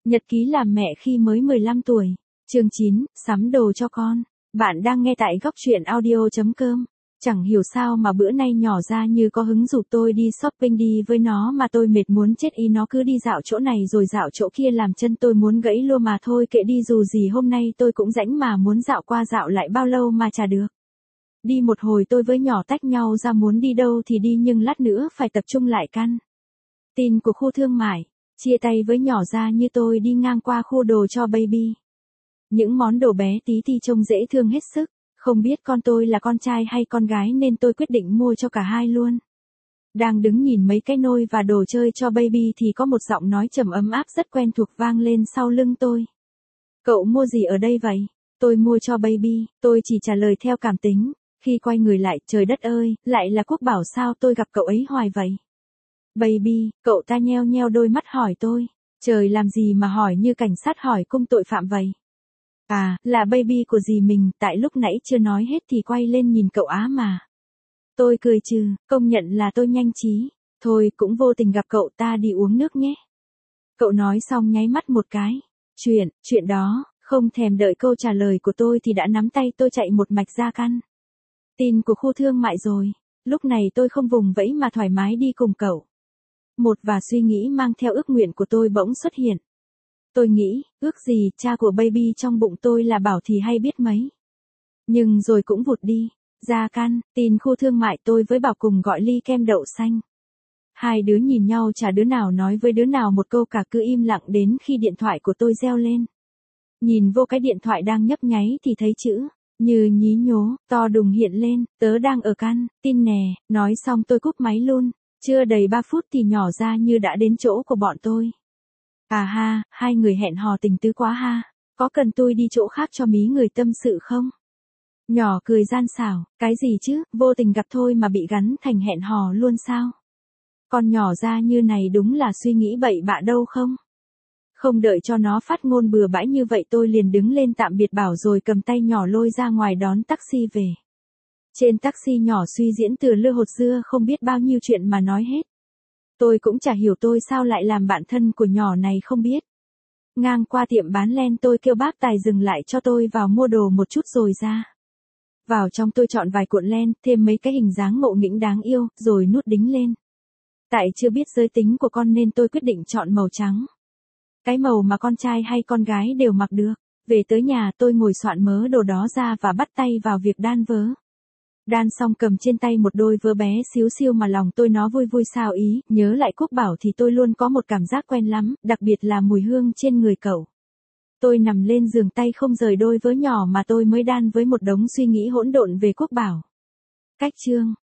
Nhật ký làm mẹ khi mới 15 tuổi. Chương 9, sắm đồ cho con. Bạn đang nghe tại góc truyện audio.com. Chẳng hiểu sao mà bữa nay nhỏ ra như có hứng rủ tôi đi shopping đi với nó mà tôi mệt muốn chết ý nó cứ đi dạo chỗ này rồi dạo chỗ kia làm chân tôi muốn gãy luôn mà thôi kệ đi dù gì hôm nay tôi cũng rảnh mà muốn dạo qua dạo lại bao lâu mà chả được. Đi một hồi tôi với nhỏ tách nhau ra muốn đi đâu thì đi nhưng lát nữa phải tập trung lại căn. Tin của khu thương mại. Chia tay với nhỏ ra như tôi đi ngang qua khu đồ cho baby. Những món đồ bé tí ti trông dễ thương hết sức. Không biết con tôi là con trai hay con gái nên tôi quyết định mua cho cả hai luôn. Đang đứng nhìn mấy cái nôi và đồ chơi cho baby thì có một giọng nói trầm ấm áp rất quen thuộc vang lên sau lưng tôi. Cậu mua gì ở đây vậy? Tôi mua cho baby, tôi chỉ trả lời theo cảm tính. Khi quay người lại, trời đất ơi, lại là Quốc Bảo sao tôi gặp cậu ấy hoài vậy? Baby, cậu ta nheo nheo đôi mắt hỏi tôi. Trời làm gì mà hỏi như cảnh sát hỏi cung tội phạm vậy? À, là baby của dì mình, tại lúc nãy chưa nói hết thì quay lên nhìn cậu á mà. Tôi cười trừ, công nhận là tôi nhanh trí. Thôi cũng vô tình gặp cậu ta đi uống nước nhé. Cậu nói xong nháy mắt một cái. Chuyện đó, không thèm đợi câu trả lời của tôi thì đã nắm tay tôi chạy một mạch ra căn. Tin của khu thương mại rồi. Lúc này tôi không vùng vẫy mà thoải mái đi cùng cậu. Một và suy nghĩ mang theo ước nguyện của tôi bỗng xuất hiện. Tôi nghĩ, ước gì cha của baby trong bụng tôi là Bảo thì hay biết mấy. Nhưng rồi cũng vụt đi. Ra căn, tin khu thương mại tôi với Bảo cùng gọi ly kem đậu xanh. Hai đứa nhìn nhau chả đứa nào nói với đứa nào một câu cả cứ im lặng đến khi điện thoại của tôi reo lên. Nhìn vô cái điện thoại đang nhấp nháy thì thấy chữ, như nhí nhố, to đùng hiện lên, tớ đang ở căn, tin nè, nói xong tôi cúp máy luôn. Chưa đầy 3 phút thì nhỏ ra như đã đến chỗ của bọn tôi. À ha, hai người hẹn hò tình tứ quá ha, có cần tôi đi chỗ khác cho mí người tâm sự không? Nhỏ cười gian xảo, cái gì chứ, vô tình gặp thôi mà bị gắn thành hẹn hò luôn sao? Con nhỏ ra như này đúng là suy nghĩ bậy bạ đâu không? Không đợi cho nó phát ngôn bừa bãi như vậy tôi liền đứng lên tạm biệt Bảo rồi cầm tay nhỏ lôi ra ngoài đón taxi về. Trên taxi nhỏ suy diễn từ lưa hột dưa không biết bao nhiêu chuyện mà nói hết. Tôi cũng chả hiểu tôi sao lại làm bạn thân của nhỏ này không biết. Ngang qua tiệm bán len tôi kêu bác tài dừng lại cho tôi vào mua đồ một chút rồi ra. Vào trong tôi chọn vài cuộn len, thêm mấy cái hình dáng ngộ nghĩnh đáng yêu, rồi nút đính lên. Tại chưa biết giới tính của con nên tôi quyết định chọn màu trắng. Cái màu mà con trai hay con gái đều mặc được. Về tới nhà tôi ngồi soạn mớ đồ đó ra và bắt tay vào việc đan vớ. Đan xong cầm trên tay một đôi vớ bé xíu xiu mà lòng tôi nó vui vui sao ý, nhớ lại Quốc Bảo thì tôi luôn có một cảm giác quen lắm, đặc biệt là mùi hương trên người cậu. Tôi nằm lên giường tay không rời đôi vớ nhỏ mà tôi mới đan với một đống suy nghĩ hỗn độn về Quốc Bảo. Cách chương